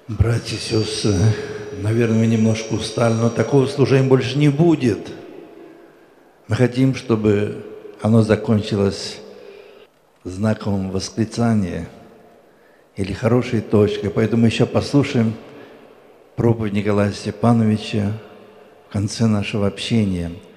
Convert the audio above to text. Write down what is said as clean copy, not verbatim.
Братья и сестры, наверное, мы немножко устали, но такого служения больше не будет. Мы хотим, чтобы оно закончилось знаком восклицания или хорошей точкой. Поэтому еще послушаем проповедь Николая Степановича в конце нашего общения.